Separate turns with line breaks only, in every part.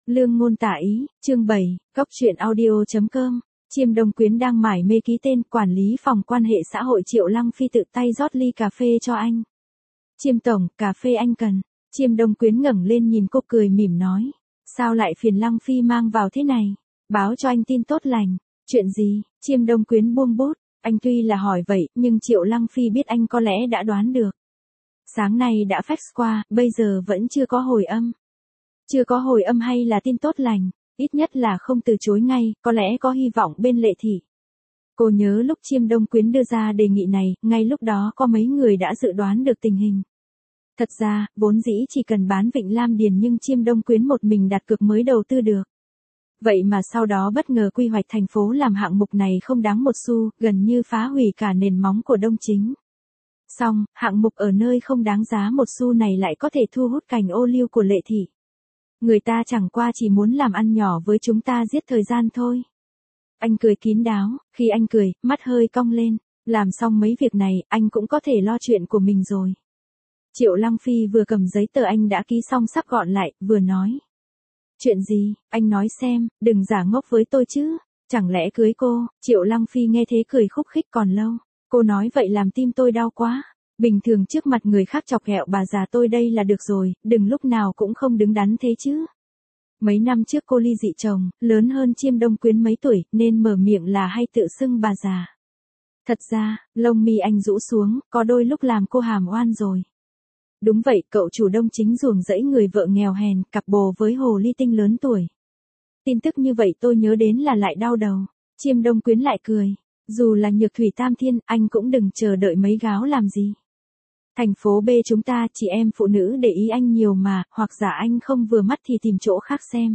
Lương ngôn tả ý, chương 7, góc truyện audio.com. Chiêm Đông Quyến đang mải mê ký tên, quản lý phòng quan hệ xã hội Triệu Lăng Phi tự tay rót ly cà phê cho anh. Chiêm tổng, cà phê anh cần. Chiêm Đông Quyến ngẩng lên nhìn cô cười mỉm nói. Sao lại phiền Lăng Phi mang vào thế này? Báo cho anh tin tốt lành. Chuyện gì? Chiêm Đông Quyến buông bút. Anh tuy là hỏi vậy, nhưng Triệu Lăng Phi biết anh có lẽ đã đoán được. Sáng nay đã fax qua, bây giờ vẫn chưa có hồi âm. Chưa có hồi âm hay là tin tốt lành, ít nhất là không từ chối ngay, có lẽ có hy vọng bên Lệ Thị. Cô nhớ lúc Chiêm Đông Quyến đưa ra đề nghị này, ngay lúc đó có mấy người đã dự đoán được tình hình. Thật ra, vốn dĩ chỉ cần bán Vịnh Lam Điền nhưng Chiêm Đông Quyến một mình đặt cược mới đầu tư được. Vậy mà sau đó bất ngờ quy hoạch thành phố làm hạng mục này không đáng một xu, gần như phá hủy cả nền móng của Đông Chính. Xong, hạng mục ở nơi không đáng giá một xu này lại có thể thu hút cành ô liu của Lệ Thị. Người ta chẳng qua chỉ muốn làm ăn nhỏ với chúng ta giết thời gian thôi. Anh cười kín đáo, khi anh cười, mắt hơi cong lên, làm xong mấy việc này, anh cũng có thể lo chuyện của mình rồi. Triệu Lăng Phi vừa cầm giấy tờ anh đã ký xong sắp gọn lại, vừa nói. Chuyện gì, anh nói xem, đừng giả ngốc với tôi chứ, chẳng lẽ cưới cô? Triệu Lăng Phi nghe thế cười khúc khích còn lâu, cô nói vậy làm tim tôi đau quá. Bình thường trước mặt người khác chọc ghẹo bà già tôi đây là được rồi, đừng lúc nào cũng không đứng đắn thế chứ. Mấy năm trước cô ly dị chồng, lớn hơn Chiêm Đông Quyến mấy tuổi, nên mở miệng là hay tự xưng bà già. Thật ra, lông mi anh rũ xuống, có đôi lúc làm cô hàm oan rồi. Đúng vậy, cậu chủ Đông Chính ruồng rẫy người vợ nghèo hèn, cặp bồ với hồ ly tinh lớn tuổi. Tin tức như vậy tôi nhớ đến là lại đau đầu. Chiêm Đông Quyến lại cười. Dù là Nhược Thủy Tam Thiên, anh cũng đừng chờ đợi mấy gáo làm gì. Thành phố B chúng ta, chị em phụ nữ để ý anh nhiều mà, hoặc giả anh không vừa mắt thì tìm chỗ khác xem.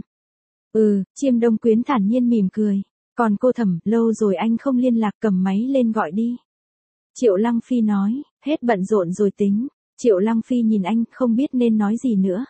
Chiêm Đông Quyến thản nhiên mỉm cười. Còn cô Thẩm, lâu rồi anh không liên lạc, cầm máy lên gọi đi. Triệu Lăng Phi nói, hết bận rộn rồi tính. Triệu Lăng Phi nhìn anh, không biết nên nói gì nữa.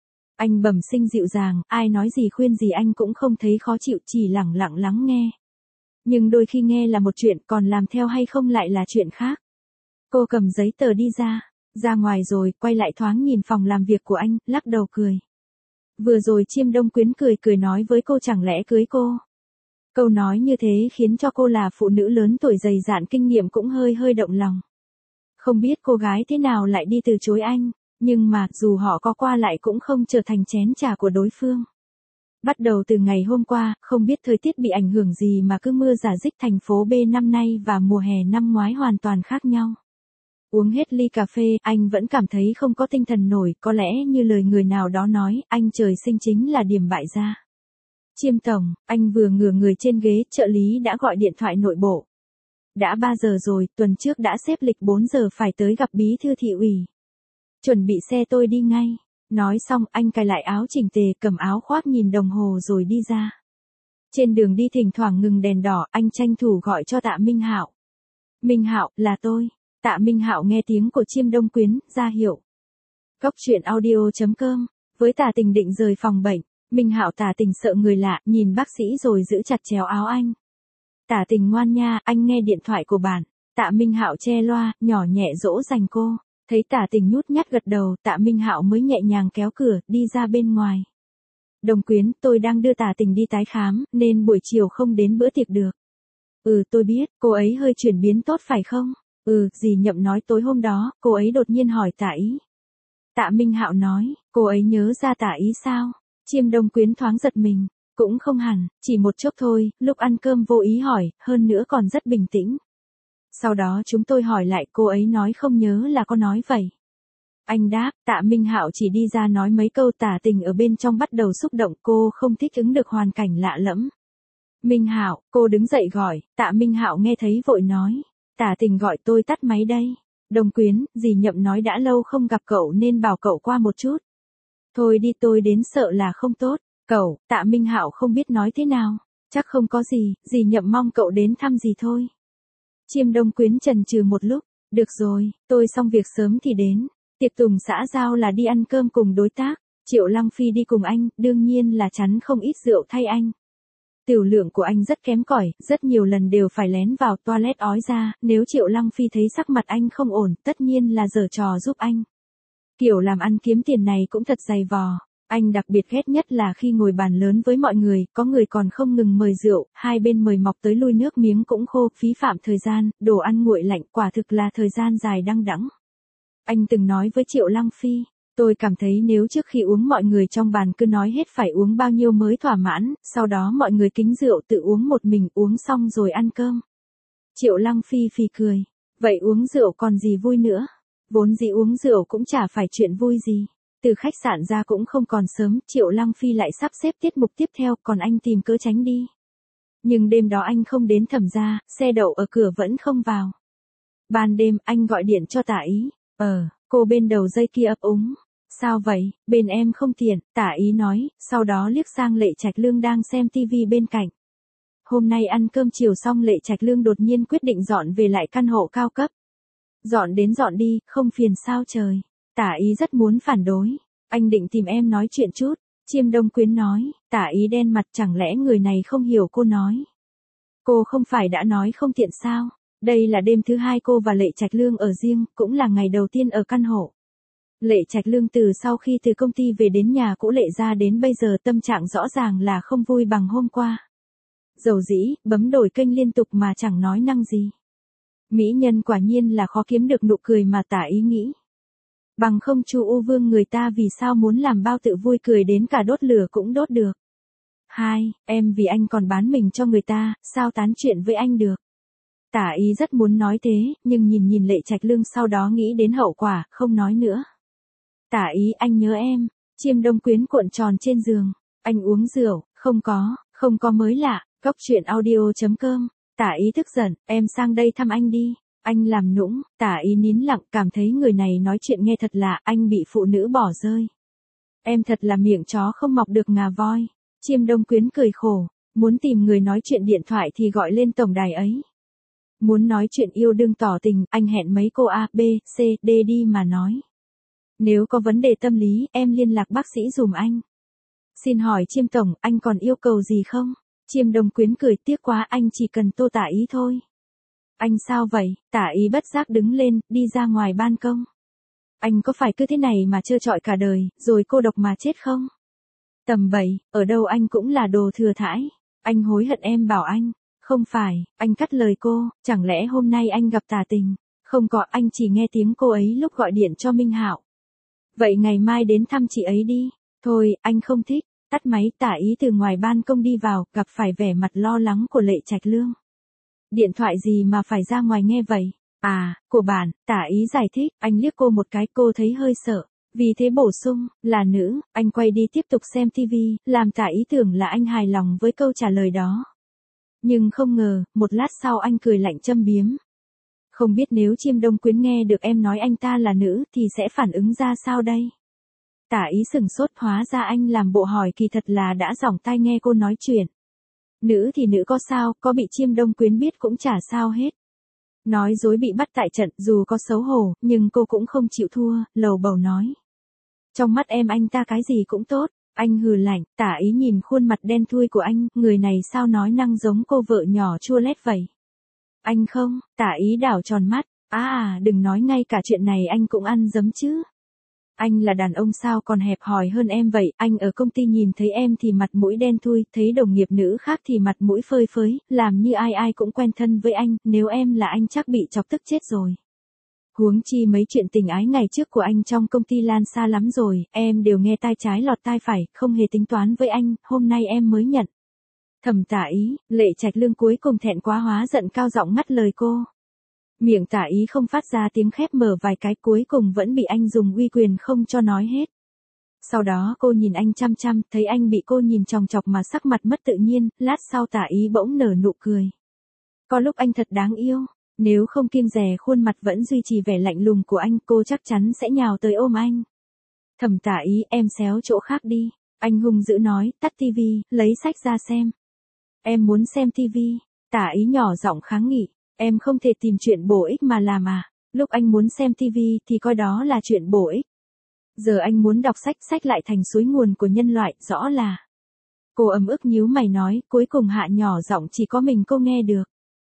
Anh bẩm sinh dịu dàng, ai nói gì khuyên gì anh cũng không thấy khó chịu, chỉ lẳng lặng lắng nghe. Nhưng đôi khi nghe là một chuyện, còn làm theo hay không lại là chuyện khác. Cô cầm giấy tờ đi ra ngoài rồi, quay lại thoáng nhìn phòng làm việc của anh, lắc đầu cười. Vừa rồi Chiêm Đông Quyến cười nói với cô chẳng lẽ cưới cô. Câu nói như thế khiến cho cô là phụ nữ lớn tuổi dày dạn kinh nghiệm cũng hơi động lòng. Không biết cô gái thế nào lại đi từ chối anh, nhưng mà dù họ có qua lại cũng không trở thành chén trà của đối phương. Bắt đầu từ ngày hôm qua, không biết thời tiết bị ảnh hưởng gì mà cứ mưa rả rích, thành phố B năm nay và mùa hè năm ngoái hoàn toàn khác nhau. Uống hết ly cà phê, anh vẫn cảm thấy không có tinh thần nổi, có lẽ như lời người nào đó nói, anh trời sinh chính là điểm bại gia. Chiêm tổng, anh vừa ngửa người trên ghế, trợ lý đã gọi điện thoại nội bộ. Đã 3 giờ rồi, tuần trước đã xếp lịch 4 giờ phải tới gặp bí thư thị ủy. Chuẩn bị xe tôi đi ngay. Nói xong, anh cài lại áo chỉnh tề, cầm áo khoác nhìn đồng hồ rồi đi ra. Trên đường đi thỉnh thoảng ngừng đèn đỏ, anh tranh thủ gọi cho Tạ Minh Hạo. Minh Hạo, là tôi. Tạ Minh Hạo nghe tiếng của Chiêm Đông Quyến, ra hiệu. Góc truyện audio.com. Với Tạ Tình định rời phòng bệnh, Minh Hạo Tạ Tình sợ người lạ, nhìn bác sĩ rồi giữ chặt chéo áo anh. Tạ Tình ngoan nha, anh nghe điện thoại của bạn. Tạ Minh Hạo che loa, nhỏ nhẹ dỗ dành cô. Thấy Tạ Tình nhút nhát gật đầu, Tạ Minh Hạo mới nhẹ nhàng kéo cửa, đi ra bên ngoài. Đông Quyến, tôi đang đưa Tạ Tình đi tái khám, nên buổi chiều không đến bữa tiệc được. Tôi biết, cô ấy hơi chuyển biến tốt phải không? Dì Nhậm nói tối hôm đó, cô ấy đột nhiên hỏi Tạ Ý. Tạ Minh Hạo nói, cô ấy nhớ ra Tạ Ý sao? Chiêm Đông Quyến thoáng giật mình. Cũng không hẳn, chỉ một chốc thôi, lúc ăn cơm vô ý hỏi, hơn nữa còn rất bình tĩnh. Sau đó chúng tôi hỏi lại, cô ấy nói không nhớ là có nói vậy. Anh đáp, Tạ Minh Hạo chỉ đi ra nói mấy câu, Tạ Tình ở bên trong bắt đầu xúc động, cô không thích ứng được hoàn cảnh lạ lẫm. Minh Hạo, cô đứng dậy gọi, Tạ Minh Hạo nghe thấy vội nói, Tạ Tình gọi tôi tắt máy đây. Đông Quyến, dì Nhậm nói đã lâu không gặp cậu nên bảo cậu qua một chút. Thôi đi, tôi đến sợ là không tốt. Cậu, Tạ Minh Hạo không biết nói thế nào. Chắc không có gì, dì Nhậm mong cậu đến thăm gì thôi. Chiêm Đông Quyến chần chừ một lúc. Được rồi, tôi xong việc sớm thì đến. Tiệc tùng xã giao là đi ăn cơm cùng đối tác. Triệu Lăng Phi đi cùng anh, đương nhiên là chắn không ít rượu thay anh. Tiểu lượng của anh rất kém cỏi, rất nhiều lần đều phải lén vào toilet ói ra. Nếu Triệu Lăng Phi thấy sắc mặt anh không ổn, tất nhiên là giở trò giúp anh. Kiểu làm ăn kiếm tiền này cũng thật dày vò. Anh đặc biệt ghét nhất là khi ngồi bàn lớn với mọi người, có người còn không ngừng mời rượu, hai bên mời mọc tới lui nước miếng cũng khô, phí phạm thời gian, đồ ăn nguội lạnh, quả thực là thời gian dài đăng đẵng. Anh từng nói với Triệu Lăng Phi, tôi cảm thấy nếu trước khi uống mọi người trong bàn cứ nói hết phải uống bao nhiêu mới thỏa mãn, sau đó mọi người kính rượu tự uống một mình, uống xong rồi ăn cơm. Triệu Lăng Phi phì cười, vậy uống rượu còn gì vui nữa, vốn dĩ uống rượu cũng chả phải chuyện vui gì. Từ khách sạn ra cũng không còn sớm, Triệu Lăng Phi lại sắp xếp tiết mục tiếp theo, còn anh tìm cớ tránh đi. Nhưng đêm đó anh không đến Thẩm gia, xe đậu ở cửa vẫn không vào. Ban đêm, anh gọi điện cho Tả Ý. Cô bên đầu dây kia ấp úng. Sao vậy, bên em không tiện, Tả Ý nói, sau đó liếc sang Lệ Trạch Lương đang xem tivi bên cạnh. Hôm nay ăn cơm chiều xong Lệ Trạch Lương đột nhiên quyết định dọn về lại căn hộ cao cấp. Dọn đến dọn đi, không phiền sao trời. Tả Ý rất muốn phản đối. Anh định tìm em nói chuyện chút. Chiêm Đông Quyến nói. Tả Ý đen mặt, chẳng lẽ người này không hiểu cô nói. Cô không phải đã nói không tiện sao. Đây là đêm thứ hai cô và Lệ Trạch Lương ở riêng, cũng là ngày đầu tiên ở căn hộ. Lệ Trạch Lương từ sau khi từ công ty về đến nhà cũ Lệ ra đến bây giờ tâm trạng rõ ràng là không vui bằng hôm qua. Dầu dĩ, bấm đổi kênh liên tục mà chẳng nói năng gì. Mỹ nhân quả nhiên là khó kiếm được nụ cười mà Tả Ý nghĩ. Bằng không Chu U Vương người ta vì sao muốn làm bao tự vui cười đến cả đốt lửa cũng đốt được. Em vì anh còn bán mình cho người ta, sao tán chuyện với anh được. Tả Ý rất muốn nói thế, nhưng nhìn Lệ Trạch Lương sau đó nghĩ đến hậu quả, không nói nữa. Tả Ý, anh nhớ em. Chiêm Đông Quyến cuộn tròn trên giường. Anh uống rượu, không có mới lạ. Góc truyện audio.com. Tả Ý tức giận, em sang đây thăm anh đi. Anh làm nũng, Tả Ý nín lặng, cảm thấy người này nói chuyện nghe thật lạ, anh bị phụ nữ bỏ rơi. Em thật là miệng chó không mọc được ngà voi. Chiêm Đông Quyến cười khổ, muốn tìm người nói chuyện điện thoại thì gọi lên tổng đài ấy. Muốn nói chuyện yêu đương tỏ tình, anh hẹn mấy cô A, B, C, D đi mà nói. Nếu có vấn đề tâm lý, em liên lạc bác sĩ dùm anh. Xin hỏi Chiêm Tổng, anh còn yêu cầu gì không? Chiêm Đông Quyến cười, tiếc quá, anh chỉ cần Tô Tả Ý thôi. Anh sao vậy? Tả Ý bất giác đứng lên, đi ra ngoài ban công. Anh có phải cứ thế này mà trơ trọi cả đời, rồi cô độc mà chết không? Tầm bậy, ở đâu anh cũng là đồ thừa thãi. Anh hối hận em bảo anh. Không phải, anh cắt lời cô, chẳng lẽ hôm nay anh gặp tà tình? Không có, anh chỉ nghe tiếng cô ấy lúc gọi điện cho Minh Hạo. Vậy ngày mai đến thăm chị ấy đi. Thôi, anh không thích. Tắt máy. Tả Ý từ ngoài ban công đi vào, gặp phải vẻ mặt lo lắng của Lệ Trạch Lương. Điện thoại gì mà phải ra ngoài nghe vậy? À, của bạn. Tả Ý giải thích, anh liếc cô một cái, cô thấy hơi sợ. Vì thế bổ sung, là nữ. Anh quay đi tiếp tục xem tivi, làm Tả Ý tưởng là anh hài lòng với câu trả lời đó. Nhưng không ngờ, một lát sau anh cười lạnh châm biếm. Không biết nếu Chiêm Đông Quyến nghe được em nói anh ta là nữ thì sẽ phản ứng ra sao đây? Tả Ý sửng sốt, hóa ra anh làm bộ hỏi kỳ thật là đã dỏng tai nghe cô nói chuyện. Nữ thì nữ có sao, có bị Chiêm Đông Quyến biết cũng chả sao hết. Nói dối bị bắt tại trận, dù có xấu hổ, nhưng cô cũng không chịu thua, lầu bầu nói. Trong mắt em anh ta cái gì cũng tốt. Anh hừ lạnh, Tả Ý nhìn khuôn mặt đen thui của anh, người này sao nói năng giống cô vợ nhỏ chua lét vậy. Anh không, Tả Ý đảo tròn mắt, đừng nói ngay cả chuyện này anh cũng ăn dấm chứ. Anh là đàn ông sao còn hẹp hòi hơn em vậy, anh ở công ty nhìn thấy em thì mặt mũi đen thui, thấy đồng nghiệp nữ khác thì mặt mũi phơi phới, làm như ai ai cũng quen thân với anh, nếu em là anh chắc bị chọc tức chết rồi. Huống chi mấy chuyện tình ái ngày trước của anh trong công ty lan xa lắm rồi, em đều nghe tai trái lọt tai phải, không hề tính toán với anh, hôm nay em mới nhận. Thầm Tả Ý, Lệ Trạch Lương cuối cùng thẹn quá hóa giận cao giọng ngắt lời cô. Miệng Tả Ý không phát ra tiếng khép mở vài cái, cuối cùng vẫn bị anh dùng uy quyền không cho nói hết. Sau đó cô nhìn anh chăm chăm, thấy anh bị cô nhìn chòng chọc mà sắc mặt mất tự nhiên, lát sau Tả Ý bỗng nở nụ cười. Có lúc anh thật đáng yêu. Nếu không kiêng dè khuôn mặt vẫn duy trì vẻ lạnh lùng của anh, cô chắc chắn sẽ nhào tới ôm anh. Thầm Tả Ý, em xéo chỗ khác đi. Anh hung dữ nói, tắt tivi, lấy sách ra xem. Em muốn xem tivi. Tả Ý nhỏ giọng kháng nghị, em không thể tìm chuyện bổ ích mà làm à. Lúc anh muốn xem tivi thì coi đó là chuyện bổ ích. Giờ anh muốn đọc sách, sách lại thành suối nguồn của nhân loại, rõ là. Cô ấm ức nhíu mày nói, cuối cùng hạ nhỏ giọng chỉ có mình cô nghe được.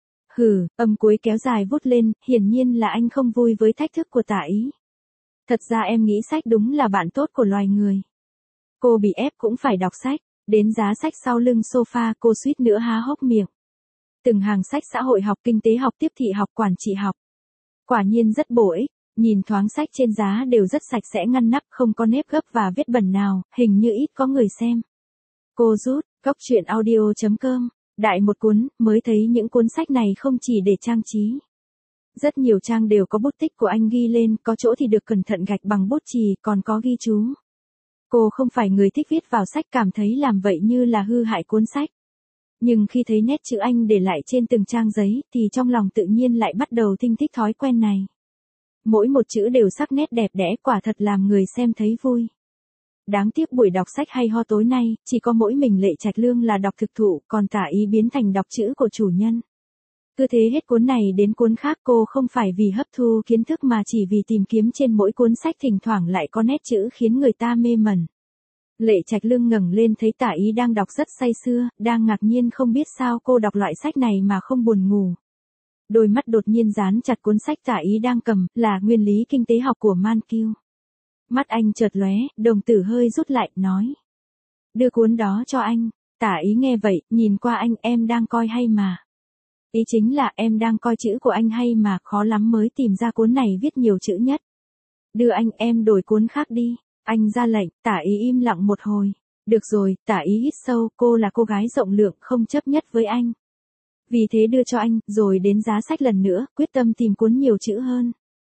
Hừ, âm cuối kéo dài vút lên, hiển nhiên là anh không vui với thách thức của Tả Ý. Thật ra em nghĩ sách đúng là bạn tốt của loài người. Cô bị ép cũng phải đọc sách, đến giá sách sau lưng sofa cô suýt nữa há hốc miệng. Từng hàng sách xã hội học, kinh tế học, tiếp thị học, quản trị học. Quả nhiên rất bổ ích, nhìn thoáng sách trên giá đều rất sạch sẽ ngăn nắp, không có nếp gấp và vết bẩn nào, hình như ít có người xem. Cô rút, Góc truyện audio.com, đại một cuốn, mới thấy những cuốn sách này không chỉ để trang trí. Rất nhiều trang đều có bút tích của anh ghi lên, có chỗ thì được cẩn thận gạch bằng bút chì, còn có ghi chú. Cô không phải người thích viết vào sách, cảm thấy làm vậy như là hư hại cuốn sách. Nhưng khi thấy nét chữ anh để lại trên từng trang giấy, thì trong lòng tự nhiên lại bắt đầu thinh thích thói quen này. Mỗi một chữ đều sắc nét đẹp đẽ, quả thật làm người xem thấy vui. Đáng tiếc buổi đọc sách hay ho tối nay, chỉ có mỗi mình Lệ Trạch Lương là đọc thực thụ, còn Tả Ý biến thành đọc chữ của chủ nhân. Cứ thế hết cuốn này đến cuốn khác, cô không phải vì hấp thu kiến thức mà chỉ vì tìm kiếm trên mỗi cuốn sách thỉnh thoảng lại có nét chữ khiến người ta mê mẩn. Lệ Trạch Lương ngẩng lên thấy Tả Ý đang đọc rất say sưa, đang ngạc nhiên không biết sao cô đọc loại sách này mà không buồn ngủ. Đôi mắt đột nhiên dán chặt cuốn sách Tả Ý đang cầm, là Nguyên lý kinh tế học của Mankiw. Mắt anh chợt lóe, đồng tử hơi rút lại, nói. Đưa cuốn đó cho anh. Tả Ý nghe vậy, nhìn qua anh, em đang coi hay mà. Ý chính là em đang coi chữ của anh hay mà, khó lắm mới tìm ra cuốn này viết nhiều chữ nhất. Đưa anh, em đổi cuốn khác đi. Anh ra lệnh, Tả Ý im lặng một hồi. Được rồi, Tả Ý hít sâu, cô là cô gái rộng lượng, không chấp nhất với anh. Vì thế đưa cho anh, rồi đến giá sách lần nữa, quyết tâm tìm cuốn nhiều chữ hơn.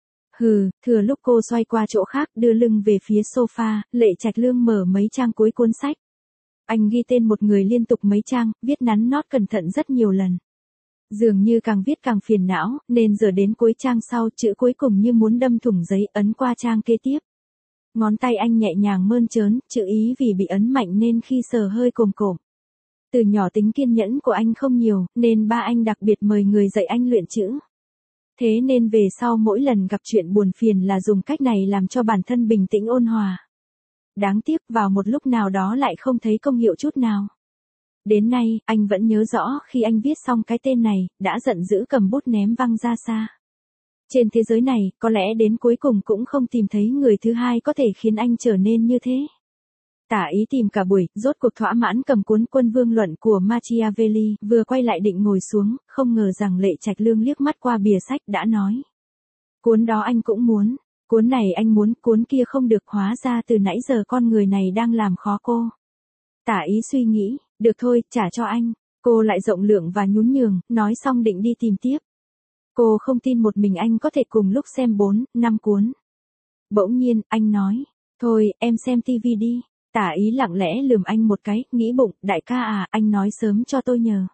Thừa lúc cô xoay qua chỗ khác, đưa lưng về phía sofa, Lệ Trạch Lương mở mấy trang cuối cuốn sách. Anh ghi tên một người liên tục mấy trang, viết nắn nót cẩn thận rất nhiều lần. Dường như càng viết càng phiền não, nên giờ đến cuối trang sau, chữ cuối cùng như muốn đâm thủng giấy, ấn qua trang kế tiếp. Ngón tay anh nhẹ nhàng mơn trớn, chữ Ý vì bị ấn mạnh nên khi sờ hơi cồm cộm. Từ nhỏ tính kiên nhẫn của anh không nhiều, nên ba anh đặc biệt mời người dạy anh luyện chữ. Thế nên về sau mỗi lần gặp chuyện buồn phiền là dùng cách này làm cho bản thân bình tĩnh ôn hòa. Đáng tiếc vào một lúc nào đó lại không thấy công hiệu chút nào. Đến nay, anh vẫn nhớ rõ khi anh viết xong cái tên này, đã giận dữ cầm bút ném văng ra xa. Trên thế giới này, có lẽ đến cuối cùng cũng không tìm thấy người thứ hai có thể khiến anh trở nên như thế. Tả Ý tìm cả buổi, rốt cuộc thỏa mãn cầm cuốn Quân Vương Luận của Machiavelli, vừa quay lại định ngồi xuống, không ngờ rằng Lệ Trạch Lương liếc mắt qua bìa sách đã nói. Cuốn đó anh cũng muốn, cuốn này anh muốn, cuốn kia không được, hóa ra từ nãy giờ con người này đang làm khó cô. Tả Ý suy nghĩ, được thôi, trả cho anh. Cô lại rộng lượng và nhún nhường, nói xong định đi tìm tiếp. Cô không tin một mình anh có thể cùng lúc xem 4, 5 cuốn. Bỗng nhiên, anh nói, thôi, em xem tivi đi. Tả Ý lặng lẽ lườm anh một cái, nghĩ bụng, đại ca à, anh nói sớm cho tôi nhờ.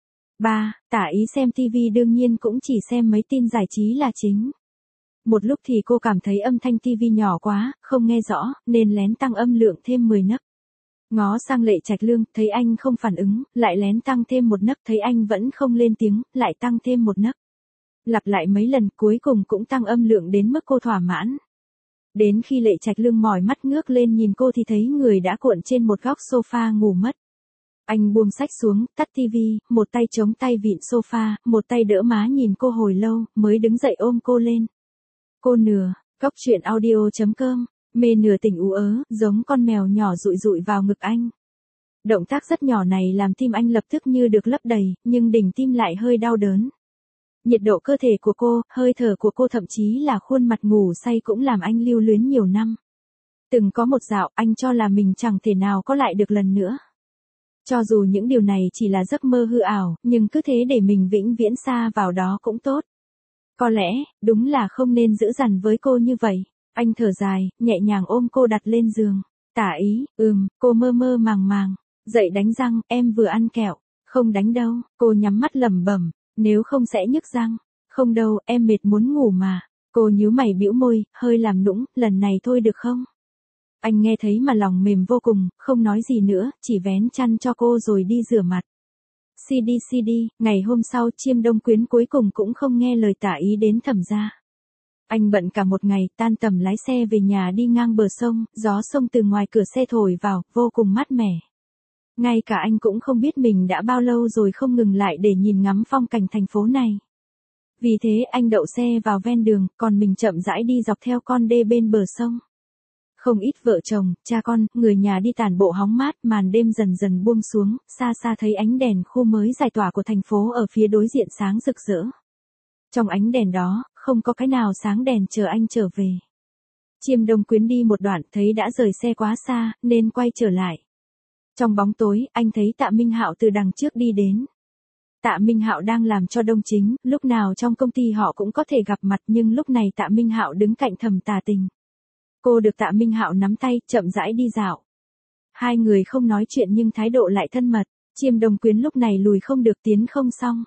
Tả Ý xem tivi đương nhiên cũng chỉ xem mấy tin giải trí là chính. Một lúc thì cô cảm thấy âm thanh tivi nhỏ quá, không nghe rõ, nên lén tăng âm lượng thêm 10 nấc. Ngó sang Lệ Trạch Lương, thấy anh không phản ứng, lại lén tăng thêm một nấc, thấy anh vẫn không lên tiếng, lại tăng thêm một nấc. Lặp lại mấy lần, cuối cùng cũng tăng âm lượng đến mức cô thỏa mãn. Đến khi Lệ Trạch Lương mỏi mắt ngước lên nhìn cô thì thấy người đã cuộn trên một góc sofa ngủ mất. Anh buông sách xuống, tắt tivi, một tay chống tay vịn sofa, một tay đỡ má nhìn cô hồi lâu, mới đứng dậy ôm cô lên. Cô nửa, Góc truyện audio.com, mê nửa tỉnh ú ớ, giống con mèo nhỏ dụi dụi vào ngực anh. Động tác rất nhỏ này làm tim anh lập tức như được lấp đầy, nhưng đỉnh tim lại hơi đau đớn. Nhiệt độ cơ thể của cô, hơi thở của cô, thậm chí là khuôn mặt ngủ say cũng làm anh lưu luyến nhiều năm. Từng có một dạo, anh cho là mình chẳng thể nào có lại được lần nữa. Cho dù những điều này chỉ là giấc mơ hư ảo, nhưng cứ thế để mình vĩnh viễn xa vào đó cũng tốt. Có lẽ, đúng là không nên giữ dằn với cô như vậy. Anh thở dài, nhẹ nhàng ôm cô đặt lên giường. Tả Ý, cô mơ mơ màng màng. Dậy đánh răng, em vừa ăn kẹo. Không đánh đâu, cô nhắm mắt lẩm bẩm. Nếu không sẽ nhức răng. Không đâu, em mệt muốn ngủ mà. Cô nhíu mày bĩu môi, hơi làm nũng, lần này thôi được không? Anh nghe thấy mà lòng mềm vô cùng, không nói gì nữa, chỉ vén chăn cho cô rồi đi rửa mặt. CD, ngày hôm sau Chiêm Đông Quyến cuối cùng cũng không nghe lời Tả Ý đến thẩm gia. Anh bận cả một ngày, tan tầm lái xe về nhà đi ngang bờ sông, gió sông từ ngoài cửa xe thổi vào, vô cùng mát mẻ. Ngay cả anh cũng không biết mình đã bao lâu rồi không ngừng lại để nhìn ngắm phong cảnh thành phố này. Vì thế anh đậu xe vào ven đường, còn mình chậm rãi đi dọc theo con đê bên bờ sông. Không ít vợ chồng, cha con, người nhà đi tản bộ hóng mát, màn đêm dần dần buông xuống, xa xa thấy ánh đèn khu mới giải tỏa của thành phố ở phía đối diện sáng rực rỡ. Trong ánh đèn đó, không có cái nào sáng đèn chờ anh trở về. Chiêm Đông Quyến đi một đoạn thấy đã rời xe quá xa, nên quay trở lại. Trong bóng tối, anh thấy Tạ Minh Hạo từ đằng trước đi đến. Tạ Minh Hạo đang làm cho Đông Chính, lúc nào trong công ty họ cũng có thể gặp mặt, nhưng lúc này Tạ Minh Hạo đứng cạnh Thẩm Tà Tình. Cô được Tạ Minh Hạo nắm tay, chậm rãi đi dạo. Hai người không nói chuyện nhưng thái độ lại thân mật, Chiêm Đông Quyến lúc này lùi không được tiến không xong.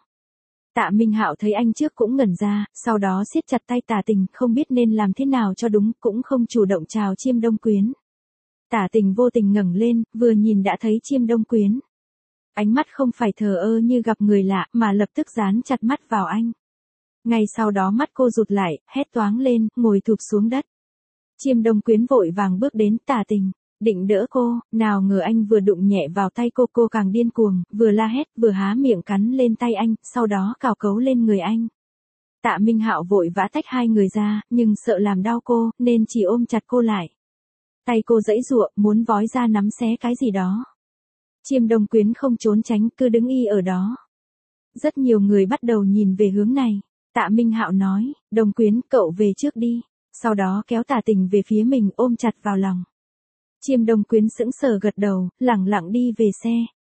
Tạ Minh Hạo thấy anh trước cũng ngẩn ra, sau đó siết chặt tay Tà Tình, không biết nên làm thế nào cho đúng, cũng không chủ động chào Chiêm Đông Quyến. Tà Tình vô tình ngẩng lên, vừa nhìn đã thấy Chiêm Đông Quyến. Ánh mắt không phải thờ ơ như gặp người lạ, mà lập tức dán chặt mắt vào anh. Ngay sau đó mắt cô rụt lại, hét toáng lên, ngồi thụp xuống đất. Chiêm Đông Quyến vội vàng bước đến Tà Tình, định đỡ cô, nào ngờ anh vừa đụng nhẹ vào tay cô càng điên cuồng, vừa la hét, vừa há miệng cắn lên tay anh, sau đó cào cấu lên người anh. Tạ Minh Hạo vội vã tách hai người ra, nhưng sợ làm đau cô, nên chỉ ôm chặt cô lại. Tay cô giãy giụa, muốn vói ra nắm xé cái gì đó. Chiêm Đông Quyến không trốn tránh, cứ đứng y ở đó. Rất nhiều người bắt đầu nhìn về hướng này. Tạ Minh Hạo nói, Đông Quyến, cậu về trước đi. Sau đó kéo Tà Tình về phía mình, ôm chặt vào lòng. Chiêm Đông Quyến sững sờ gật đầu, lẳng lặng đi về xe.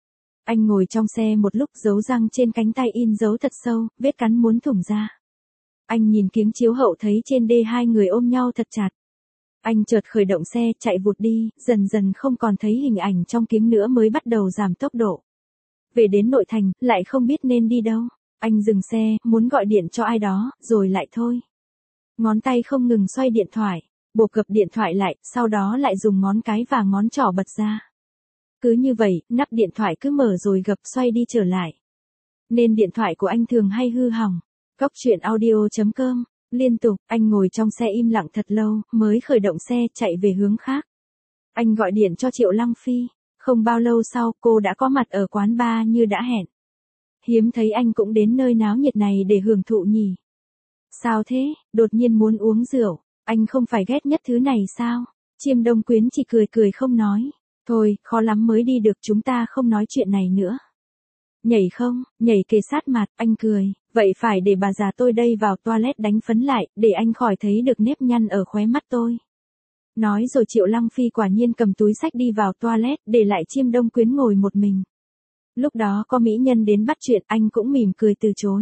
Anh ngồi trong xe một lúc, dấu răng trên cánh tay in dấu thật sâu, vết cắn muốn thủng ra. Anh nhìn kính chiếu hậu thấy trên đê hai người ôm nhau thật chặt. Anh chợt khởi động xe, chạy vụt đi, dần dần không còn thấy hình ảnh trong kính nữa mới bắt đầu giảm tốc độ. Về đến nội thành, lại không biết nên đi đâu. Anh dừng xe, muốn gọi điện cho ai đó, rồi lại thôi. Ngón tay không ngừng xoay điện thoại, bổ cập điện thoại lại, sau đó lại dùng ngón cái và ngón trỏ bật ra. Cứ như vậy, nắp điện thoại cứ mở rồi gập xoay đi trở lại. Nên điện thoại của anh thường hay hư hỏng. Góc chuyện audio.com. Liên tục, anh ngồi trong xe im lặng thật lâu, mới khởi động xe, chạy về hướng khác. Anh gọi điện cho Triệu Lăng Phi. Không bao lâu sau, cô đã có mặt ở quán bar như đã hẹn. Hiếm thấy anh cũng đến nơi náo nhiệt này để hưởng thụ nhỉ. Sao thế, đột nhiên muốn uống rượu, anh không phải ghét nhất thứ này sao? Chiêm Đông Quyến chỉ cười cười không nói. Thôi, khó lắm mới đi được, chúng ta không nói chuyện này nữa. Nhảy không, nhảy kề sát mặt, anh cười, vậy phải để bà già tôi đây vào toilet đánh phấn lại, để anh khỏi thấy được nếp nhăn ở khóe mắt tôi. Nói rồi Triệu Lăng Phi quả nhiên cầm túi xách đi vào toilet, để lại Chiêm Đông Quyến ngồi một mình. Lúc đó có mỹ nhân đến bắt chuyện, anh cũng mỉm cười từ chối.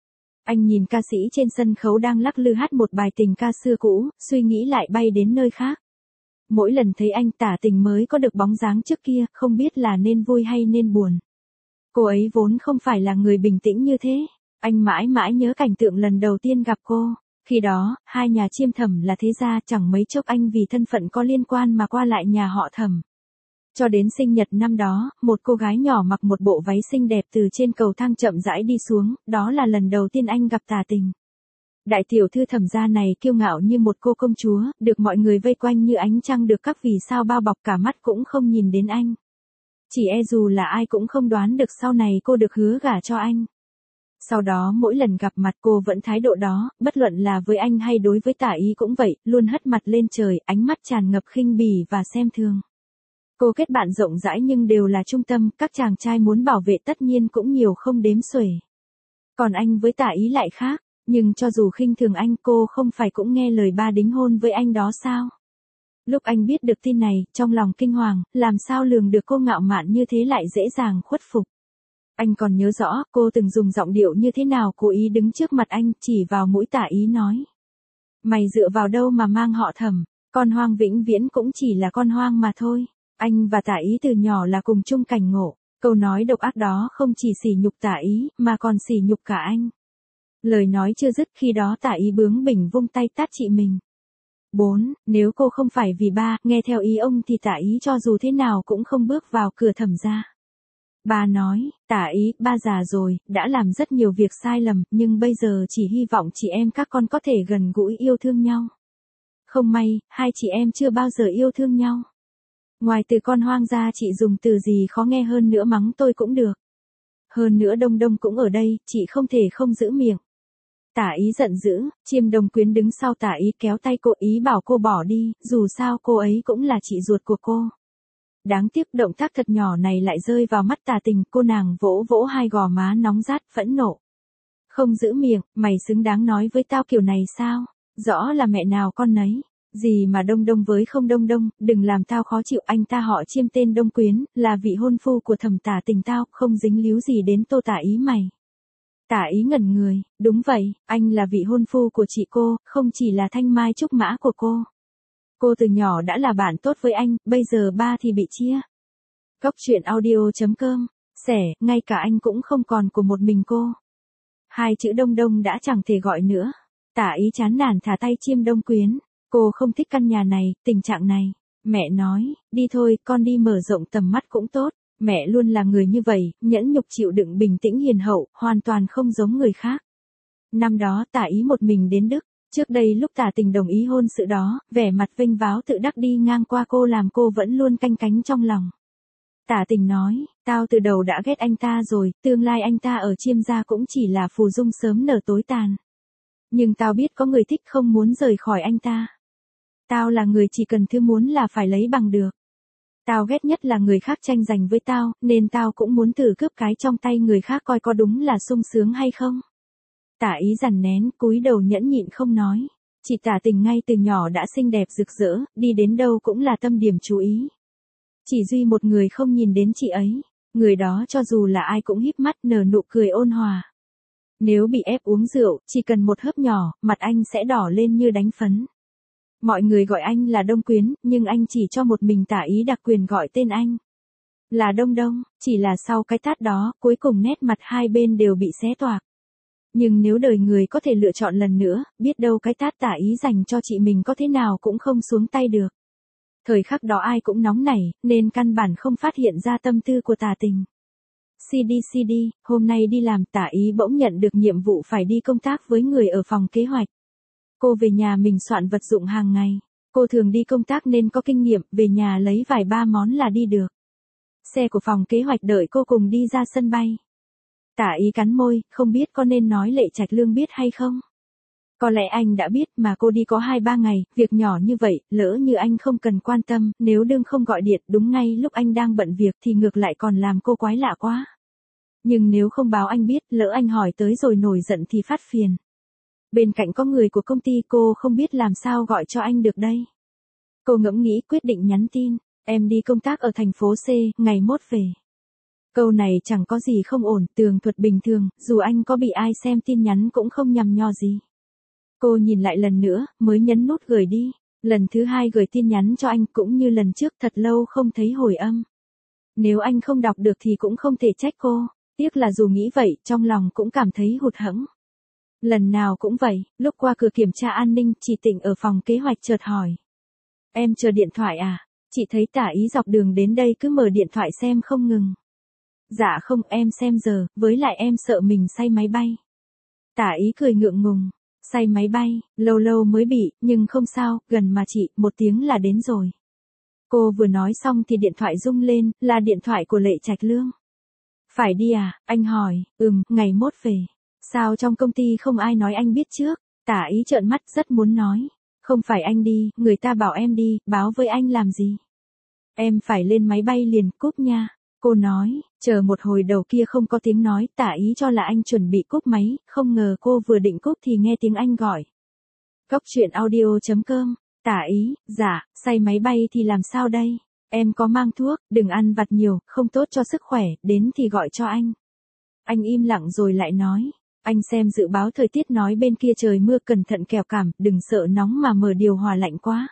Anh nhìn ca sĩ trên sân khấu đang lắc lư hát một bài tình ca xưa cũ, suy nghĩ lại bay đến nơi khác. Mỗi lần thấy anh Tả Tình mới có được bóng dáng trước kia, không biết là nên vui hay nên buồn. Cô ấy vốn không phải là người bình tĩnh như thế. Anh mãi mãi nhớ cảnh tượng lần đầu tiên gặp cô. Khi đó, hai nhà Chiêm Thẩm là thế gia, chẳng mấy chốc anh vì thân phận có liên quan mà qua lại nhà họ Thẩm. Cho đến sinh nhật năm đó, một cô gái nhỏ mặc một bộ váy xinh đẹp từ trên cầu thang chậm rãi đi xuống, đó là lần đầu tiên anh gặp Tả Tình. Đại tiểu thư Thẩm gia này kiêu ngạo như một cô công chúa, được mọi người vây quanh như ánh trăng, được các vì sao bao bọc, cả mắt cũng không nhìn đến anh. Chỉ e dù là ai cũng không đoán được sau này cô được hứa gả cho anh. Sau đó mỗi lần gặp mặt cô vẫn thái độ đó, bất luận là với anh hay đối với Tả Ý cũng vậy, luôn hất mặt lên trời, ánh mắt tràn ngập khinh bỉ và xem thường. Cô kết bạn rộng rãi nhưng đều là trung tâm, các chàng trai muốn bảo vệ tất nhiên cũng nhiều không đếm xuể. Còn anh với Tả Ý lại khác, nhưng cho dù khinh thường anh, cô không phải cũng nghe lời ba đính hôn với anh đó sao? Lúc anh biết được tin này, trong lòng kinh hoàng, làm sao lường được cô ngạo mạn như thế lại dễ dàng khuất phục. Anh còn nhớ rõ, cô từng dùng giọng điệu như thế nào, cố ý đứng trước mặt anh, chỉ vào mũi Tả Ý nói. Mày dựa vào đâu mà mang họ Thẩm, con hoang vĩnh viễn cũng chỉ là con hoang mà thôi. Anh và Tả Ý từ nhỏ là cùng chung cảnh ngộ, câu nói độc ác đó không chỉ sỉ nhục Tả Ý, mà còn sỉ nhục cả anh. Lời nói chưa dứt khi đó Tả Ý bướng bỉnh vung tay tát chị mình. 4. Nếu cô không phải vì ba, nghe theo ý ông thì Tả Ý cho dù thế nào cũng không bước vào cửa Thẩm gia. Ba nói, Tả Ý, ba già rồi, đã làm rất nhiều việc sai lầm, nhưng bây giờ chỉ hy vọng chị em các con có thể gần gũi yêu thương nhau. Không may, hai chị em chưa bao giờ yêu thương nhau. Ngoài từ con hoang ra, chị dùng từ gì khó nghe hơn nữa mắng tôi cũng được. Hơn nữa Đông Đông cũng ở đây, chị không thể không giữ miệng. Tả Ý giận dữ, Chiêm Đông Quyến đứng sau Tả Ý kéo tay cô, ý bảo cô bỏ đi, dù sao cô ấy cũng là chị ruột của cô. Đáng tiếc động tác thật nhỏ này lại rơi vào mắt Tả Tình, cô nàng vỗ vỗ hai gò má nóng rát, phẫn nộ. Không giữ miệng, mày xứng đáng nói với tao kiểu này sao? Rõ là mẹ nào con nấy. Gì mà Đông Đông với không Đông Đông, đừng làm tao khó chịu, anh ta họ Chiêm tên Đông Quyến, là vị hôn phu của Thẩm Tả Tình tao, không dính líu gì đến Tô Tả Ý mày. Tả Ý ngẩn người, đúng vậy, anh là vị hôn phu của chị cô, không chỉ là thanh mai trúc mã của cô. Cô từ nhỏ đã là bạn tốt với anh, bây giờ ba thì bị chia. Cóc truyện audio.com, xẻ, ngay cả anh cũng không còn của một mình cô. Hai chữ Đông Đông đã chẳng thể gọi nữa. Tả Ý chán nản thả tay Chiêm Đông Quyến. Cô không thích căn nhà này, tình trạng này. Mẹ nói, đi thôi, con đi mở rộng tầm mắt cũng tốt. Mẹ luôn là người như vậy, nhẫn nhục chịu đựng, bình tĩnh hiền hậu, hoàn toàn không giống người khác. Năm đó Tả Ý một mình đến Đức. Trước đây lúc Tả Tình đồng ý hôn sự đó, vẻ mặt vênh váo tự đắc đi ngang qua cô làm cô vẫn luôn canh cánh trong lòng. Tả Tình nói, tao từ đầu đã ghét anh ta rồi, tương lai anh ta ở Chiêm gia cũng chỉ là phù dung sớm nở tối tàn. Nhưng tao biết có người thích không muốn rời khỏi anh ta. Tao là người chỉ cần thứ muốn là phải lấy bằng được. Tao ghét nhất là người khác tranh giành với tao, nên tao cũng muốn thử cướp cái trong tay người khác coi có đúng là sung sướng hay không. Tả Ý dằn nén, cúi đầu nhẫn nhịn không nói. Chị Tả Tình ngay từ nhỏ đã xinh đẹp rực rỡ, đi đến đâu cũng là tâm điểm chú ý. Chỉ duy một người không nhìn đến chị ấy. Người đó cho dù là ai cũng híp mắt nở nụ cười ôn hòa. Nếu bị ép uống rượu, chỉ cần một hớp nhỏ, mặt anh sẽ đỏ lên như đánh phấn. Mọi người gọi anh là Đông Quyến, nhưng anh chỉ cho một mình Tả Ý đặc quyền gọi tên anh. Là Đông Đông, chỉ là sau cái tát đó, cuối cùng nét mặt hai bên đều bị xé toạc. Nhưng nếu đời người có thể lựa chọn lần nữa, biết đâu cái tát Tả Ý dành cho chị mình có thế nào cũng không xuống tay được. Thời khắc đó ai cũng nóng nảy, nên căn bản không phát hiện ra tâm tư của Tả Tình. CD, hôm nay đi làm Tả Ý bỗng nhận được nhiệm vụ phải đi công tác với người ở phòng kế hoạch. Cô về nhà mình soạn vật dụng hàng ngày. Cô thường đi công tác nên có kinh nghiệm, về nhà lấy vài ba món là đi được. Xe của phòng kế hoạch đợi cô cùng đi ra sân bay. Tả Ý cắn môi, không biết có nên nói Lệ Trạch Lương biết hay không. Có lẽ anh đã biết mà cô đi có 2-3 ngày, việc nhỏ như vậy, lỡ như anh không cần quan tâm, nếu đương không gọi điện đúng ngay lúc anh đang bận việc thì ngược lại còn làm cô quái lạ quá. Nhưng nếu không báo anh biết, lỡ anh hỏi tới rồi nổi giận thì phát phiền. Bên cạnh có người của công ty cô không biết làm sao gọi cho anh được đây. Cô ngẫm nghĩ quyết định nhắn tin, em đi công tác ở thành phố C, ngày mốt về. Câu này chẳng có gì không ổn, tường thuật bình thường, dù anh có bị ai xem tin nhắn cũng không nhằm nho gì. Cô nhìn lại lần nữa, mới nhấn nút gửi đi. Lần thứ hai gửi tin nhắn cho anh cũng như lần trước thật lâu không thấy hồi âm. Nếu anh không đọc được thì cũng không thể trách cô. Tiếc là dù nghĩ vậy, trong lòng cũng cảm thấy hụt hẫng. Lần nào cũng vậy, lúc qua cửa kiểm tra an ninh, chị Tịnh ở phòng kế hoạch chợt hỏi. Em chờ điện thoại à? Chị thấy Tả Ý dọc đường đến đây cứ mở điện thoại xem không ngừng. Dạ không, em xem giờ, với lại em sợ mình say máy bay. Tả Ý cười ngượng ngùng. Say máy bay, lâu lâu mới bị, nhưng không sao, gần mà chị, 1 tiếng là đến rồi. Cô vừa nói xong thì điện thoại rung lên, là điện thoại của Lệ Trạch Lương. Phải đi à? Anh hỏi, ngày mốt về. Sao trong công ty không ai nói anh biết trước? Tả Ý trợn mắt rất muốn nói. Không phải anh đi, người ta bảo em đi, báo với anh làm gì? Em phải lên máy bay liền, cúp nha. Cô nói, chờ một hồi đầu kia không có tiếng nói, Tả Ý cho là anh chuẩn bị cúp máy, không ngờ cô vừa định cúp thì nghe tiếng anh gọi. Cóc truyện audio.com, Tả Ý, dạ, say máy bay thì làm sao đây? Em có mang thuốc, đừng ăn vặt nhiều, không tốt cho sức khỏe, đến thì gọi cho anh. Anh im lặng rồi lại nói, anh xem dự báo thời tiết nói bên kia trời mưa cẩn thận kẻo cảm, đừng sợ nóng mà mở điều hòa lạnh quá.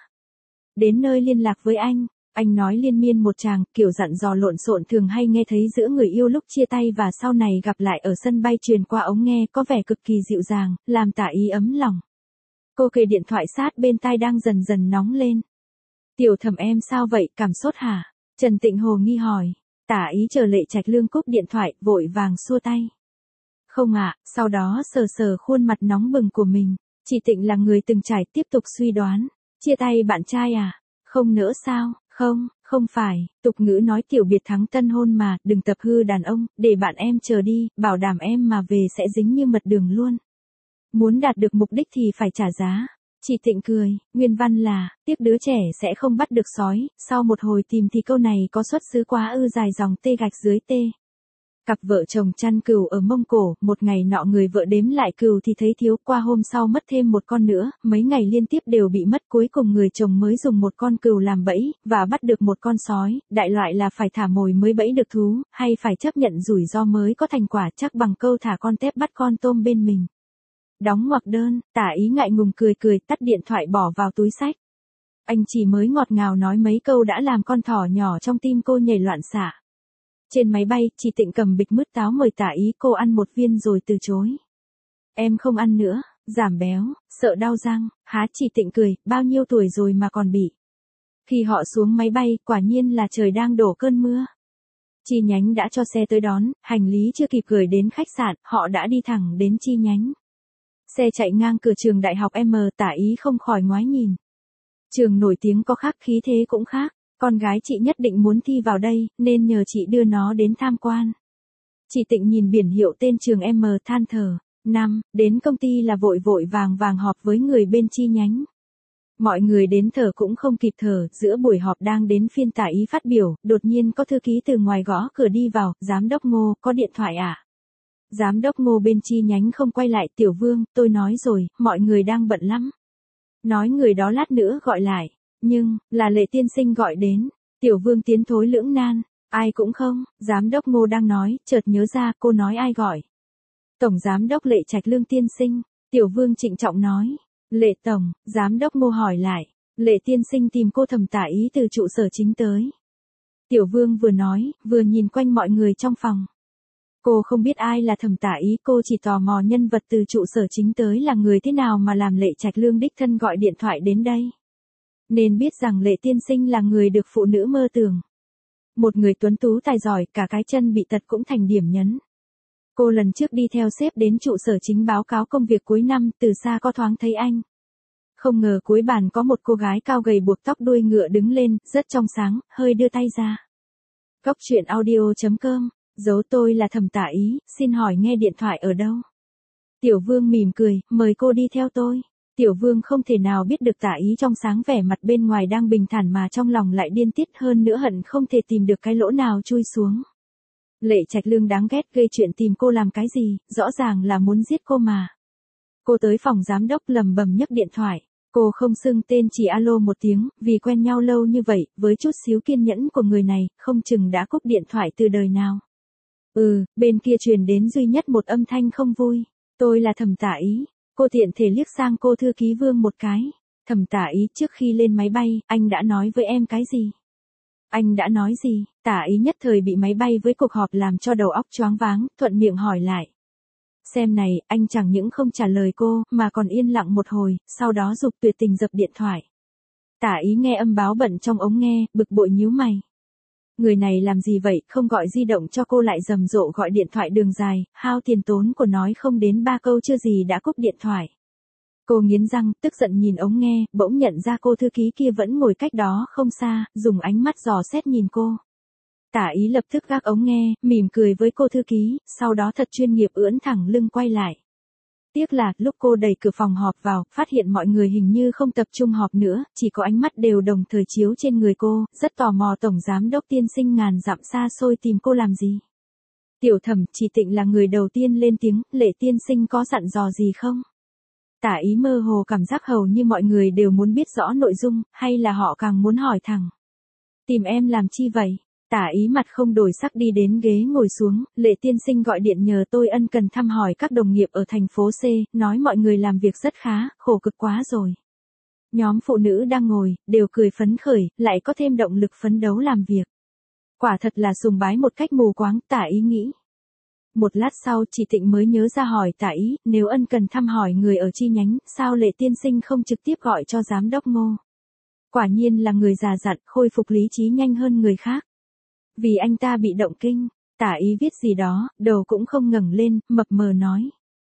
Đến nơi liên lạc với anh. Anh nói liên miên một tràng, kiểu dặn dò lộn xộn thường hay nghe thấy giữa người yêu lúc chia tay và sau này gặp lại ở sân bay truyền qua ống nghe có vẻ cực kỳ dịu dàng, làm Tả Ý ấm lòng. Cô kề điện thoại sát bên tai đang dần dần nóng lên. Tiểu Thẩm em sao vậy, cảm sốt hả? Trần Tịnh hồ nghi hỏi. Tả Ý chờ Lệ Trạch Lương cúp điện thoại, vội vàng xua tay. Không ạ, sau đó sờ sờ khuôn mặt nóng bừng của mình. Chị Tịnh là người từng trải tiếp tục suy đoán. Chia tay bạn trai à? Không nữa sao? Không phải, tục ngữ nói tiểu biệt thắng tân hôn mà, đừng tập hư đàn ông, để bạn em chờ đi, bảo đảm em mà về sẽ dính như mật đường luôn. Muốn đạt được mục đích thì phải trả giá. Chị Tịnh cười, nguyên văn là, tiếc đứa trẻ sẽ không bắt được sói, sau một hồi tìm thì câu này có xuất xứ quá ư dài dòng tê gạch dưới tê. Cặp vợ chồng chăn cừu ở Mông Cổ, một ngày nọ người vợ đếm lại cừu thì thấy thiếu, qua hôm sau mất thêm một con nữa, mấy ngày liên tiếp đều bị mất, cuối cùng người chồng mới dùng một con cừu làm bẫy, và bắt được một con sói, đại loại là phải thả mồi mới bẫy được thú, hay phải chấp nhận rủi ro mới có thành quả, chắc bằng câu thả con tép bắt con tôm bên mình. Đóng ngoặc đơn, Tả Ý ngại ngùng cười cười, tắt điện thoại bỏ vào túi xách. Anh chỉ mới ngọt ngào nói mấy câu đã làm con thỏ nhỏ trong tim cô nhảy loạn xạ. Trên máy bay, chị Tịnh cầm bịch mứt táo mời Tả Ý cô ăn một viên rồi từ chối. Em không ăn nữa, giảm béo, sợ đau răng, há chị Tịnh cười, bao nhiêu tuổi rồi mà còn bị. Khi họ xuống máy bay, quả nhiên là trời đang đổ cơn mưa. Chi nhánh đã cho xe tới đón, hành lý chưa kịp gửi đến khách sạn, họ đã đi thẳng đến chi nhánh. Xe chạy ngang cửa trường đại học M, Tả Ý không khỏi ngoái nhìn. Trường nổi tiếng có khác, khí thế cũng khác. Con gái chị nhất định muốn thi vào đây, nên nhờ chị đưa nó đến tham quan. Chị Tịnh nhìn biển hiệu tên trường M than thở. Đến công ty là vội vội vàng vàng họp với người bên chi nhánh. Mọi người đến thở cũng không kịp thở, giữa buổi họp đang đến phiên Tả Ý phát biểu, đột nhiên có thư ký từ ngoài gõ cửa đi vào, giám đốc Ngô, có điện thoại à? Giám đốc Ngô bên chi nhánh không quay lại, Tiểu Vương, tôi nói rồi, mọi người đang bận lắm. Nói người đó lát nữa gọi lại. Nhưng, là Lệ tiên sinh gọi đến. Tiểu Vương tiến thối lưỡng nan. Ai cũng không, giám đốc Ngô đang nói, chợt nhớ ra cô nói ai gọi. Tổng giám đốc Lệ Trạch Lương tiên sinh. Tiểu Vương trịnh trọng nói. Lệ tổng, giám đốc Ngô hỏi lại. Lệ tiên sinh tìm cô Thẩm Tả Ý từ trụ sở chính tới. Tiểu Vương vừa nói, vừa nhìn quanh mọi người trong phòng. Cô không biết ai là Thẩm Tả Ý, cô chỉ tò mò nhân vật từ trụ sở chính tới là người thế nào mà làm Lệ Trạch Lương đích thân gọi điện thoại đến đây. Nên biết rằng Lệ tiên sinh là người được phụ nữ mơ tưởng. Một người tuấn tú tài giỏi, cả cái chân bị tật cũng thành điểm nhấn. Cô lần trước đi theo sếp đến trụ sở chính báo cáo công việc cuối năm, từ xa có thoáng thấy anh. Không ngờ cuối bàn có một cô gái cao gầy buộc tóc đuôi ngựa đứng lên, rất trong sáng, hơi đưa tay ra. Cóc truyện audio.com, giấu tôi là Thẩm Tả Ý, xin hỏi nghe điện thoại ở đâu? Tiểu Vương mỉm cười, mời cô đi theo tôi. Tiểu Vương không thể nào biết được Tả Ý trong sáng vẻ mặt bên ngoài đang bình thản mà trong lòng lại điên tiết, hơn nữa hận không thể tìm được cái lỗ nào chui xuống. Lệ Trạch Lương đáng ghét, gây chuyện tìm cô làm cái gì, rõ ràng là muốn giết cô mà. Cô tới phòng giám đốc lầm bầm nhấc điện thoại. Cô không xưng tên, chỉ alo một tiếng, vì quen nhau lâu như vậy, với chút xíu kiên nhẫn của người này, không chừng đã cúp điện thoại từ đời nào. Bên kia truyền đến duy nhất một âm thanh không vui. Tôi là Thẩm Tả Ý. Cô tiện thể liếc sang cô thư ký Vương một cái. Thẩm Tả Ý, trước khi lên máy bay, anh đã nói với em cái gì? Anh đã nói gì? Tả Ý nhất thời bị máy bay với cuộc họp làm cho đầu óc choáng váng, thuận miệng hỏi lại. Xem này, anh chẳng những không trả lời cô, mà còn yên lặng một hồi, sau đó giục tuyệt tình dập điện thoại. Tả Ý nghe âm báo bận trong ống nghe, bực bội nhíu mày. Người này làm gì vậy, không gọi di động cho cô lại rầm rộ gọi điện thoại đường dài, hao tiền tốn của nói không đến 3 câu chưa gì đã cúp điện thoại. Cô nghiến răng, tức giận nhìn ống nghe, bỗng nhận ra cô thư ký kia vẫn ngồi cách đó không xa, dùng ánh mắt dò xét nhìn cô. Tả Ý lập tức gác ống nghe, mỉm cười với cô thư ký, sau đó thật chuyên nghiệp ưỡn thẳng lưng quay lại. Tiếc là, lúc cô đẩy cửa phòng họp vào, phát hiện mọi người hình như không tập trung họp nữa, chỉ có ánh mắt đều đồng thời chiếu trên người cô, rất tò mò tổng giám đốc tiên sinh ngàn dặm xa xôi tìm cô làm gì. Tiểu Thẩm, chị Tịnh là người đầu tiên lên tiếng, Lệ tiên sinh có dặn dò gì không? Tả Ý mơ hồ cảm giác hầu như mọi người đều muốn biết rõ nội dung, hay là họ càng muốn hỏi thẳng. Tìm em làm chi vậy? Tả Ý mặt không đổi sắc đi đến ghế ngồi xuống, Lệ tiên sinh gọi điện nhờ tôi ân cần thăm hỏi các đồng nghiệp ở thành phố C, nói mọi người làm việc rất khá, khổ cực quá rồi. Nhóm phụ nữ đang ngồi, đều cười phấn khởi, lại có thêm động lực phấn đấu làm việc. Quả thật là sùng bái một cách mù quáng, Tả Ý nghĩ. Một lát sau, chị Tịnh mới nhớ ra hỏi Tả Ý, nếu ân cần thăm hỏi người ở chi nhánh, sao Lệ tiên sinh không trực tiếp gọi cho giám đốc Ngô? Quả nhiên là người già dặn, khôi phục lý trí nhanh hơn người khác. Vì anh ta bị động kinh, Tả Ý viết gì đó, đầu cũng không ngẩng lên, mập mờ nói.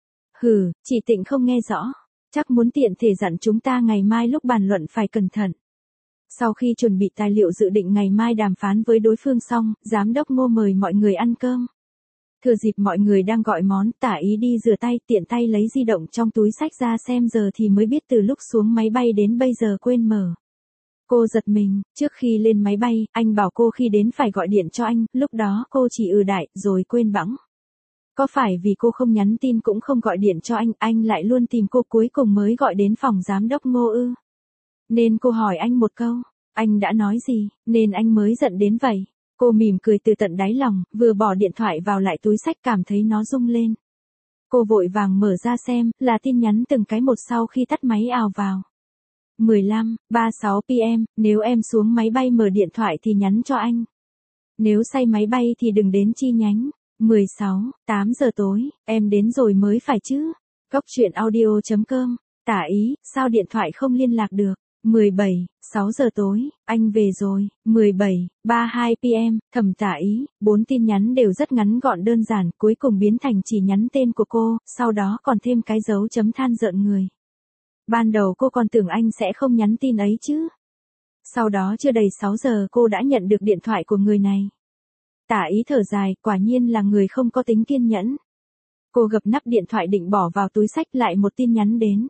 Chị Tịnh không nghe rõ, chắc muốn tiện thể dặn chúng ta ngày mai lúc bàn luận phải cẩn thận. Sau khi chuẩn bị tài liệu dự định ngày mai đàm phán với đối phương xong, giám đốc Ngô mời mọi người ăn cơm. Thừa dịp mọi người đang gọi món, Tả Ý đi rửa tay, tiện tay lấy di động trong túi xách ra xem giờ thì mới biết từ lúc xuống máy bay đến bây giờ quên mở. Cô giật mình, trước khi lên máy bay, anh bảo cô khi đến phải gọi điện cho anh, lúc đó cô chỉ đại, rồi quên bẵng. Có phải vì cô không nhắn tin cũng không gọi điện cho anh lại luôn tìm cô cuối cùng mới gọi đến phòng giám đốc Ngô ư? Nên cô hỏi anh một câu, anh đã nói gì, nên anh mới giận đến vậy. Cô mỉm cười từ tận đáy lòng, vừa bỏ điện thoại vào lại túi xách cảm thấy nó rung lên. Cô vội vàng mở ra xem, là tin nhắn từng cái một sau khi tắt máy ào vào. 15:36 PM, nếu em xuống máy bay mở điện thoại thì nhắn cho anh. Nếu say máy bay thì đừng đến chi nhánh. 16:08 giờ tối, em đến rồi mới phải chứ. Góc truyện audio.com, Tả Ý, sao điện thoại không liên lạc được. 17:06 giờ tối, anh về rồi. 17:32 PM, Thẩm Tả Ý, 4 tin nhắn đều rất ngắn gọn đơn giản, cuối cùng biến thành chỉ nhắn tên của cô, sau đó còn thêm cái dấu chấm than rợn người. Ban đầu cô còn tưởng anh sẽ không nhắn tin ấy chứ. Sau đó chưa đầy 6 giờ cô đã nhận được điện thoại của người này. Tả Ý thở dài, quả nhiên là người không có tính kiên nhẫn. Cô gập nắp điện thoại định bỏ vào túi xách lại một tin nhắn đến.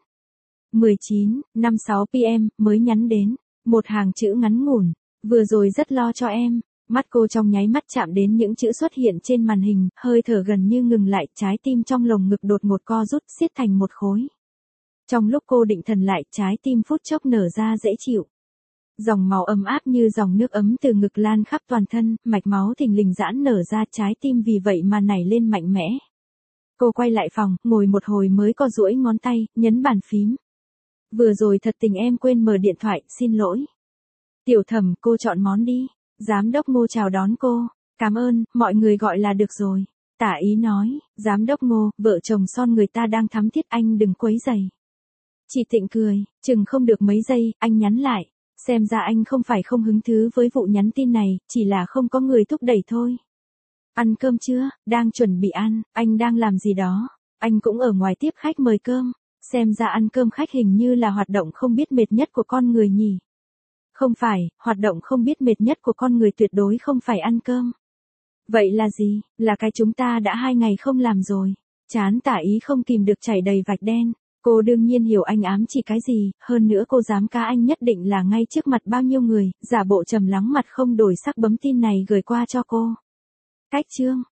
19:56 PM, mới nhắn đến. Một hàng chữ ngắn ngủn. Vừa rồi rất lo cho em. Mắt cô trong nháy mắt chạm đến những chữ xuất hiện trên màn hình, hơi thở gần như ngừng lại, trái tim trong lồng ngực đột ngột co rút xiết thành một khối. Trong lúc cô định thần lại, trái tim phút chốc nở ra dễ chịu. Dòng máu ấm áp như dòng nước ấm từ ngực lan khắp toàn thân, mạch máu thình lình giãn nở ra, trái tim vì vậy mà nảy lên mạnh mẽ. Cô quay lại phòng, ngồi một hồi mới co duỗi ngón tay, nhấn bàn phím. Vừa rồi thật tình em quên mở điện thoại, xin lỗi. Tiểu Thẩm, cô chọn món đi. Giám đốc Ngô chào đón cô. Cảm ơn, mọi người gọi là được rồi. Tả Ý nói, Giám đốc Ngô, vợ chồng son người ta đang thắm thiết, anh đừng quấy rầy. Chị Tịnh cười, chừng không được mấy giây, anh nhắn lại. Xem ra anh không phải không hứng thú với vụ nhắn tin này, chỉ là không có người thúc đẩy thôi. Ăn cơm chưa? Đang chuẩn bị ăn, anh đang làm gì đó? Anh cũng ở ngoài tiếp khách mời cơm. Xem ra ăn cơm khách hình như là hoạt động không biết mệt nhất của con người nhỉ? Không phải, hoạt động không biết mệt nhất của con người tuyệt đối không phải ăn cơm. Vậy là gì? Là cái chúng ta đã 2 ngày không làm rồi. Trán Tả Ý không kìm được chảy đầy vạch đen. Cô đương nhiên hiểu anh ám chỉ cái gì, hơn nữa cô dám cá anh nhất định là ngay trước mặt bao nhiêu người, giả bộ trầm lắng mặt không đổi sắc bấm tin này gửi qua cho cô. Cách chương